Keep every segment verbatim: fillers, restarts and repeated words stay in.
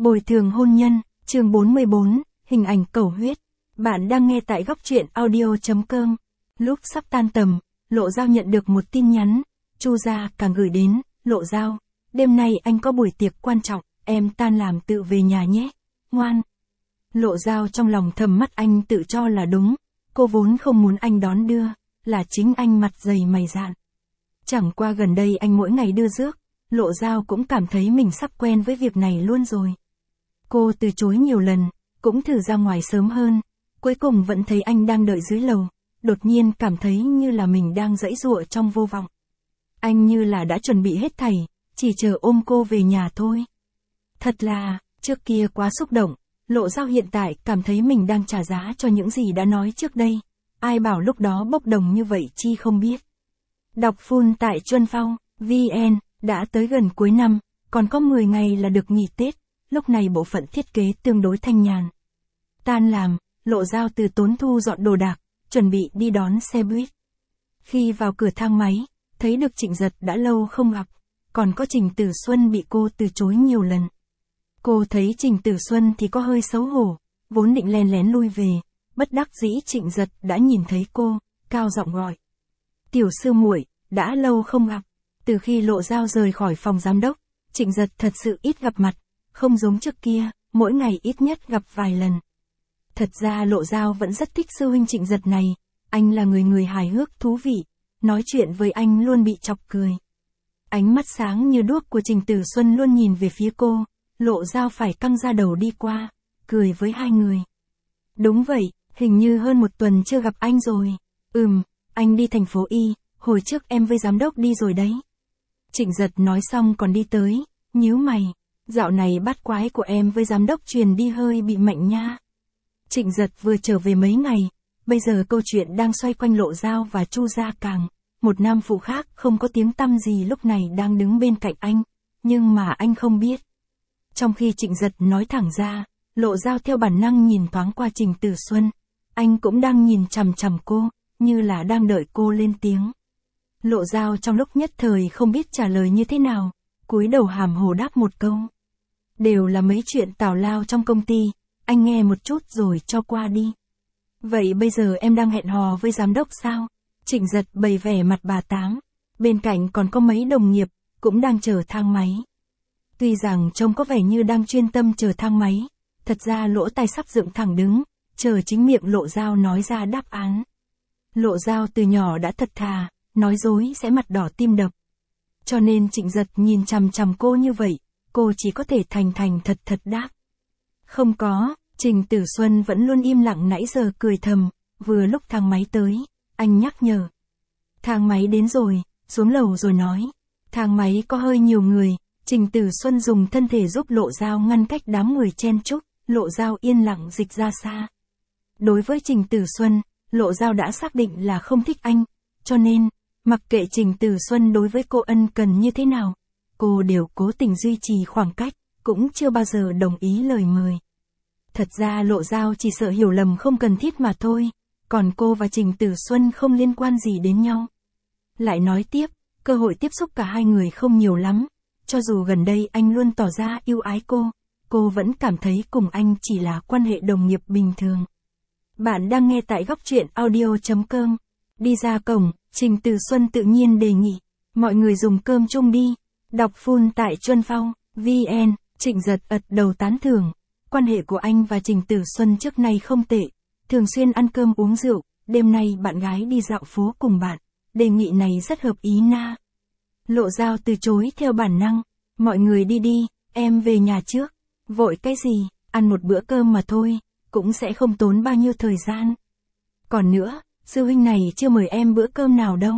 Bồi thường hôn nhân, chương bốn mươi bốn, hình ảnh cầu huyết. Bạn đang nghe tại góc truyện audio chấm com. Lúc sắp tan tầm, Lộ Dao nhận được một tin nhắn, Chu Gia càng gửi đến, Lộ Dao, đêm nay anh có buổi tiệc quan trọng, em tan làm tự về nhà nhé, ngoan. Lộ Dao trong lòng thầm mắt anh tự cho là đúng, cô vốn không muốn anh đón đưa, là chính anh mặt dày mày dạn. Chẳng qua gần đây anh mỗi ngày đưa rước, Lộ Dao cũng cảm thấy mình sắp quen với việc này luôn rồi. Cô từ chối nhiều lần, cũng thử ra ngoài sớm hơn, cuối cùng vẫn thấy anh đang đợi dưới lầu, đột nhiên cảm thấy như là mình đang giãy giụa trong vô vọng. Anh như là đã chuẩn bị hết thảy, chỉ chờ ôm cô về nhà thôi. Thật là, trước kia quá xúc động, Lộ Dao hiện tại cảm thấy mình đang trả giá cho những gì đã nói trước đây. Ai bảo lúc đó bốc đồng như vậy chi không biết. Đọc full tại Chuân Phong, vê en, đã tới gần cuối năm, còn có mười ngày là được nghỉ Tết, lúc này bộ phận thiết kế tương đối thanh nhàn. Tan làm, Lộ Dao từ tốn thu dọn đồ đạc, chuẩn bị đi đón xe buýt. Khi vào cửa thang máy, thấy được Trịnh Giật đã lâu không gặp, còn có Trình Tử Xuân bị cô từ chối nhiều lần. Cô thấy Trình Tử Xuân thì có hơi xấu hổ, vốn định len lén lui về, bất đắc dĩ Trịnh Giật đã nhìn thấy cô, cao giọng gọi. Tiểu sư muội, đã lâu không gặp. Từ khi Lộ Dao rời khỏi phòng giám đốc, Trịnh Giật thật sự ít gặp mặt, không giống trước kia, mỗi ngày ít nhất gặp vài lần. Thật ra Lộ Dao vẫn rất thích sư huynh Trịnh Giật này, anh là người người hài hước thú vị, nói chuyện với anh luôn bị chọc cười. Ánh mắt sáng như đuốc của Trình Tử Xuân luôn nhìn về phía cô, Lộ Dao phải căng ra đầu đi qua, cười với hai người. Đúng vậy, hình như hơn một tuần chưa gặp anh rồi. Ừm, anh đi thành phố Y, hồi trước em với giám đốc đi rồi đấy. Trịnh Giật nói xong còn đi tới, nhíu mày, dạo này bát quái của em với giám đốc truyền đi hơi bị mạnh nha. Trịnh Giật vừa trở về mấy ngày, bây giờ câu chuyện đang xoay quanh Lộ Dao và Chu Gia Càng, một nam phụ khác không có tiếng tăm gì lúc này đang đứng bên cạnh anh, nhưng mà anh không biết. Trong khi Trịnh Giật nói thẳng ra, Lộ Dao theo bản năng nhìn thoáng qua Trình Tử Xuân, anh cũng đang nhìn chằm chằm cô, như là đang đợi cô lên tiếng. Lộ Dao trong lúc nhất thời không biết trả lời như thế nào, cúi đầu hàm hồ đáp một câu. Đều là mấy chuyện tào lao trong công ty, anh nghe một chút rồi cho qua đi. Vậy bây giờ em đang hẹn hò với giám đốc sao? Trịnh Giật bày vẻ mặt bà tám, bên cạnh còn có mấy đồng nghiệp, cũng đang chờ thang máy. Tuy rằng trông có vẻ như đang chuyên tâm chờ thang máy, thật ra lỗ tai sắp dựng thẳng đứng, chờ chính miệng Lộ Dao nói ra đáp án. Lộ Dao từ nhỏ đã thật thà, nói dối sẽ mặt đỏ tim đập. Cho nên Trịnh Giật nhìn chằm chằm cô như vậy, cô chỉ có thể thành thành thật thật đáp. Không có, Trình Tử Xuân vẫn luôn im lặng nãy giờ cười thầm, vừa lúc thang máy tới, anh nhắc nhở. Thang máy đến rồi, xuống lầu rồi nói. Thang máy có hơi nhiều người, Trình Tử Xuân dùng thân thể giúp Lộ Dao ngăn cách đám người chen chúc, Lộ Dao yên lặng dịch ra xa. Đối với Trình Tử Xuân, Lộ Dao đã xác định là không thích anh, cho nên, mặc kệ Trình Tử Xuân đối với cô ân cần như thế nào, cô đều cố tình duy trì khoảng cách, cũng chưa bao giờ đồng ý lời mời. Thật ra Lộ Dao chỉ sợ hiểu lầm không cần thiết mà thôi, còn cô và Trình Tử Xuân không liên quan gì đến nhau. Lại nói tiếp, cơ hội tiếp xúc cả hai người không nhiều lắm, cho dù gần đây anh luôn tỏ ra yêu ái cô, cô vẫn cảm thấy cùng anh chỉ là quan hệ đồng nghiệp bình thường. Bạn đang nghe tại góc truyện audio chấm com. Đi ra cổng, Trình Tử Xuân tự nhiên đề nghị, mọi người dùng cơm chung đi. Đọc full tại Chuân Phong, vê en, Trịnh Giật ật đầu tán thưởng. Quan hệ của anh và Trình Tử Xuân trước nay không tệ, thường xuyên ăn cơm uống rượu, đêm nay bạn gái đi dạo phố cùng bạn, đề nghị này rất hợp ý na. Lộ Dao từ chối theo bản năng, mọi người đi đi, em về nhà trước. Vội cái gì, ăn một bữa cơm mà thôi, cũng sẽ không tốn bao nhiêu thời gian. Còn nữa, sư huynh này chưa mời em bữa cơm nào đâu.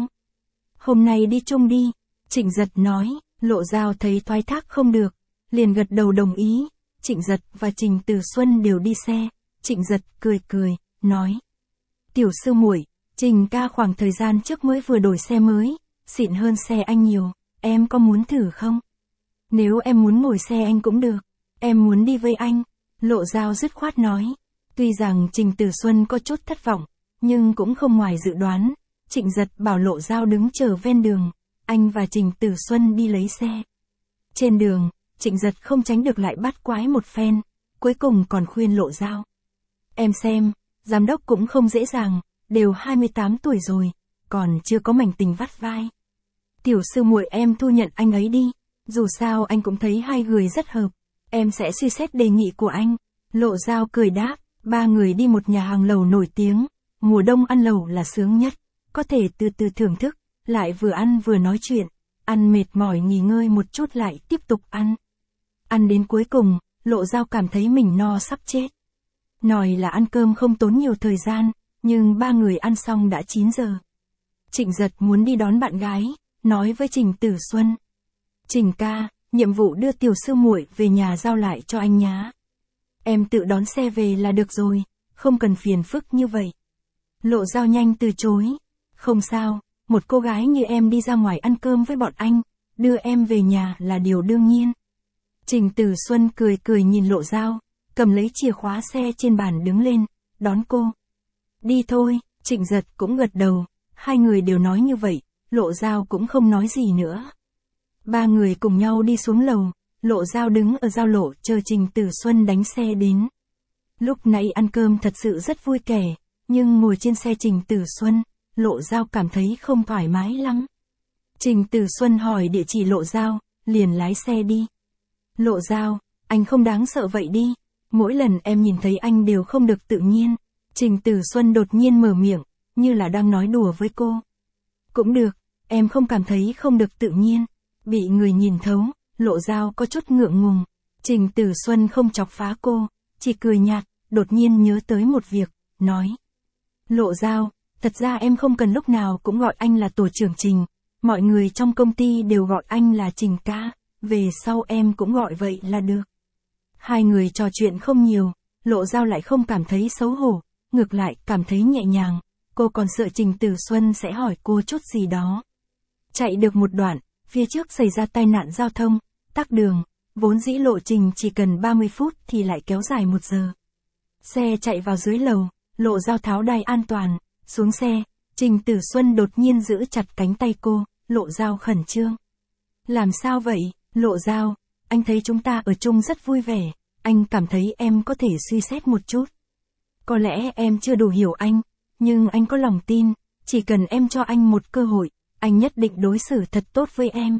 Hôm nay đi chung đi, Trịnh Giật nói. Lộ Dao thấy thoái thác không được, liền gật đầu đồng ý. Trịnh Giật và Trình Tử Xuân đều đi xe, Trịnh Giật cười cười, nói. Tiểu sư muội, Trình ca khoảng thời gian trước mới vừa đổi xe mới, xịn hơn xe anh nhiều, em có muốn thử không? Nếu em muốn ngồi xe anh cũng được, em muốn đi với anh, Lộ Dao dứt khoát nói. Tuy rằng Trình Tử Xuân có chút thất vọng, nhưng cũng không ngoài dự đoán, Trịnh Giật bảo Lộ Dao đứng chờ ven đường, anh và Trình Tử Xuân đi lấy xe. Trên đường, Trịnh Giật không tránh được lại bắt quái một phen, cuối cùng còn khuyên Lộ Dao. Em xem, giám đốc cũng không dễ dàng, đều hai mươi tám tuổi rồi, còn chưa có mảnh tình vắt vai. Tiểu sư muội em thu nhận anh ấy đi, dù sao anh cũng thấy hai người rất hợp, em sẽ suy xét đề nghị của anh. Lộ Dao cười đáp, ba người đi một nhà hàng lẩu nổi tiếng, mùa đông ăn lẩu là sướng nhất, có thể từ từ thưởng thức, lại vừa ăn vừa nói chuyện, ăn mệt mỏi nghỉ ngơi một chút lại tiếp tục ăn. Ăn đến cuối cùng, Lộ Dao cảm thấy mình no sắp chết. Nói là ăn cơm không tốn nhiều thời gian, nhưng ba người ăn xong đã chín giờ. Trịnh Giật muốn đi đón bạn gái, nói với Trình Tử Xuân. Trình ca, nhiệm vụ đưa tiểu sư muội về nhà giao lại cho anh nhá. Em tự đón xe về là được rồi, không cần phiền phức như vậy. Lộ Dao nhanh từ chối. Không sao, một cô gái như em đi ra ngoài ăn cơm với bọn anh, đưa em về nhà là điều đương nhiên. Trình Tử Xuân cười cười nhìn Lộ Dao, cầm lấy chìa khóa xe trên bàn đứng lên, đón cô. Đi thôi, Trịnh Giật cũng gật đầu, hai người đều nói như vậy, Lộ Dao cũng không nói gì nữa. Ba người cùng nhau đi xuống lầu, Lộ Dao đứng ở giao lộ chờ Trình Tử Xuân đánh xe đến. Lúc nãy ăn cơm thật sự rất vui vẻ, nhưng ngồi trên xe Trình Tử Xuân, Lộ Dao cảm thấy không thoải mái lắm. Trình Tử Xuân hỏi địa chỉ Lộ Dao, liền lái xe đi. Lộ Dao, anh không đáng sợ vậy đi, mỗi lần em nhìn thấy anh đều không được tự nhiên. Trình Tử Xuân đột nhiên mở miệng, như là đang nói đùa với cô. Cũng được, em không cảm thấy không được tự nhiên. Bị người nhìn thấu, Lộ Dao có chút ngượng ngùng. Trình Tử Xuân không chọc phá cô, chỉ cười nhạt, đột nhiên nhớ tới một việc, nói. Lộ Dao, thật ra em không cần lúc nào cũng gọi anh là tổ trưởng Trình, mọi người trong công ty đều gọi anh là Trình ca, về sau em cũng gọi vậy là được. Hai người trò chuyện không nhiều, Lộ Dao lại không cảm thấy xấu hổ, ngược lại cảm thấy nhẹ nhàng, cô còn sợ Trình Tử Xuân sẽ hỏi cô chút gì đó. Chạy được một đoạn, phía trước xảy ra tai nạn giao thông, tắc đường, vốn dĩ lộ trình chỉ cần ba mươi phút thì lại kéo dài một giờ. Xe chạy vào dưới lầu, Lộ Dao tháo đai an toàn, xuống xe, Trình Tử Xuân đột nhiên giữ chặt cánh tay cô, Lộ Dao khẩn trương. Làm sao vậy, Lộ Dao, anh thấy chúng ta ở chung rất vui vẻ, anh cảm thấy em có thể suy xét một chút. Có lẽ em chưa đủ hiểu anh, nhưng anh có lòng tin, chỉ cần em cho anh một cơ hội, anh nhất định đối xử thật tốt với em.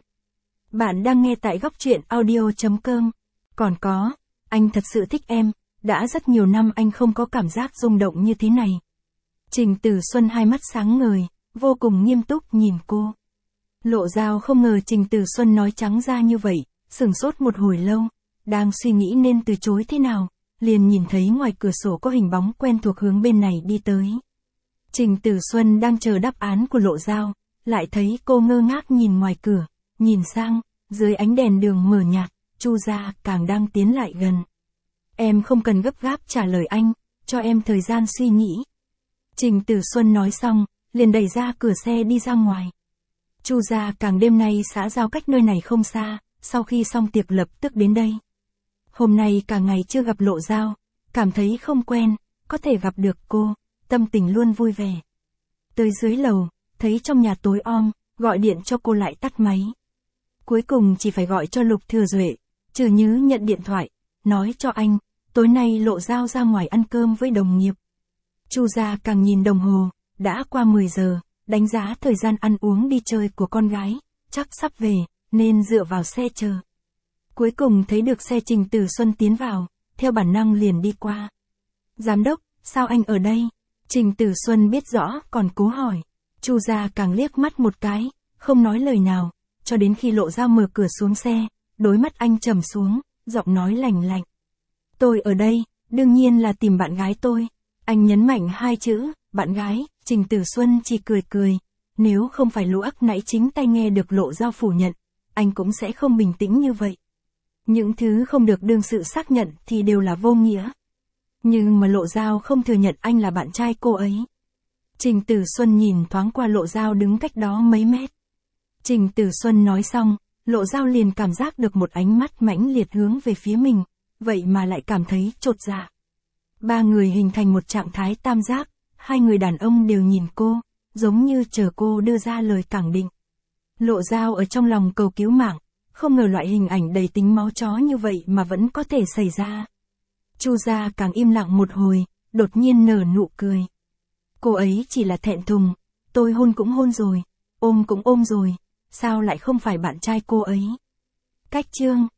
Bạn đang nghe tại góc truyện audio chấm com. Còn có, anh thật sự thích em, đã rất nhiều năm anh không có cảm giác rung động như thế này. Trình Tử Xuân hai mắt sáng ngời, vô cùng nghiêm túc nhìn cô. Lộ Dao không ngờ Trình Tử Xuân nói trắng ra như vậy, sửng sốt một hồi lâu, đang suy nghĩ nên từ chối thế nào, liền nhìn thấy ngoài cửa sổ có hình bóng quen thuộc hướng bên này đi tới. Trình Tử Xuân đang chờ đáp án của Lộ Dao, lại thấy cô ngơ ngác nhìn ngoài cửa, nhìn sang, dưới ánh đèn đường mờ nhạt, Chu Gia càng đang tiến lại gần. Em không cần gấp gáp trả lời anh, cho em thời gian suy nghĩ. Trình Tử Xuân nói xong, liền đẩy ra cửa xe đi ra ngoài. Chu Gia càng đêm nay xã giao cách nơi này không xa, sau khi xong tiệc lập tức đến đây. Hôm nay cả ngày chưa gặp Lộ Dao, cảm thấy không quen, có thể gặp được cô, tâm tình luôn vui vẻ. Tới dưới lầu, thấy trong nhà tối om, gọi điện cho cô lại tắt máy. Cuối cùng chỉ phải gọi cho Lục Thừa Duệ, Trừ Nhứ nhận điện thoại, nói cho anh, tối nay Lộ Dao ra ngoài ăn cơm với đồng nghiệp. Chu Gia càng nhìn đồng hồ, đã qua mười giờ, đánh giá thời gian ăn uống đi chơi của con gái, chắc sắp về, nên dựa vào xe chờ. Cuối cùng thấy được xe Trình Tử Xuân tiến vào, theo bản năng liền đi qua. Giám đốc, sao anh ở đây? Trình Tử Xuân biết rõ, còn cố hỏi. Chu Gia càng liếc mắt một cái, không nói lời nào, cho đến khi Lộ Dao mở cửa xuống xe, đôi mắt anh trầm xuống, giọng nói lạnh lạnh. Tôi ở đây, đương nhiên là tìm bạn gái tôi. Anh nhấn mạnh hai chữ, bạn gái. Trình Tử Xuân chỉ cười cười, nếu không phải lũ ắc nãy chính tay nghe được Lộ Dao phủ nhận, anh cũng sẽ không bình tĩnh như vậy. Những thứ không được đương sự xác nhận thì đều là vô nghĩa. Nhưng mà Lộ Dao không thừa nhận anh là bạn trai cô ấy. Trình Tử Xuân nhìn thoáng qua Lộ Dao đứng cách đó mấy mét. Trình Tử Xuân nói xong, Lộ Dao liền cảm giác được một ánh mắt mãnh liệt hướng về phía mình, vậy mà lại cảm thấy chột dạ. Ba người hình thành một trạng thái tam giác, hai người đàn ông đều nhìn cô, giống như chờ cô đưa ra lời khẳng định. Lộ Dao ở trong lòng cầu cứu mạng, Không ngờ loại hình ảnh đầy tính máu chó như vậy mà vẫn có thể xảy ra. Chu Gia càng im lặng một hồi, đột nhiên nở nụ cười. Cô ấy chỉ là thẹn thùng, tôi hôn cũng hôn rồi, ôm cũng ôm rồi, sao lại không phải bạn trai cô ấy? Cách chương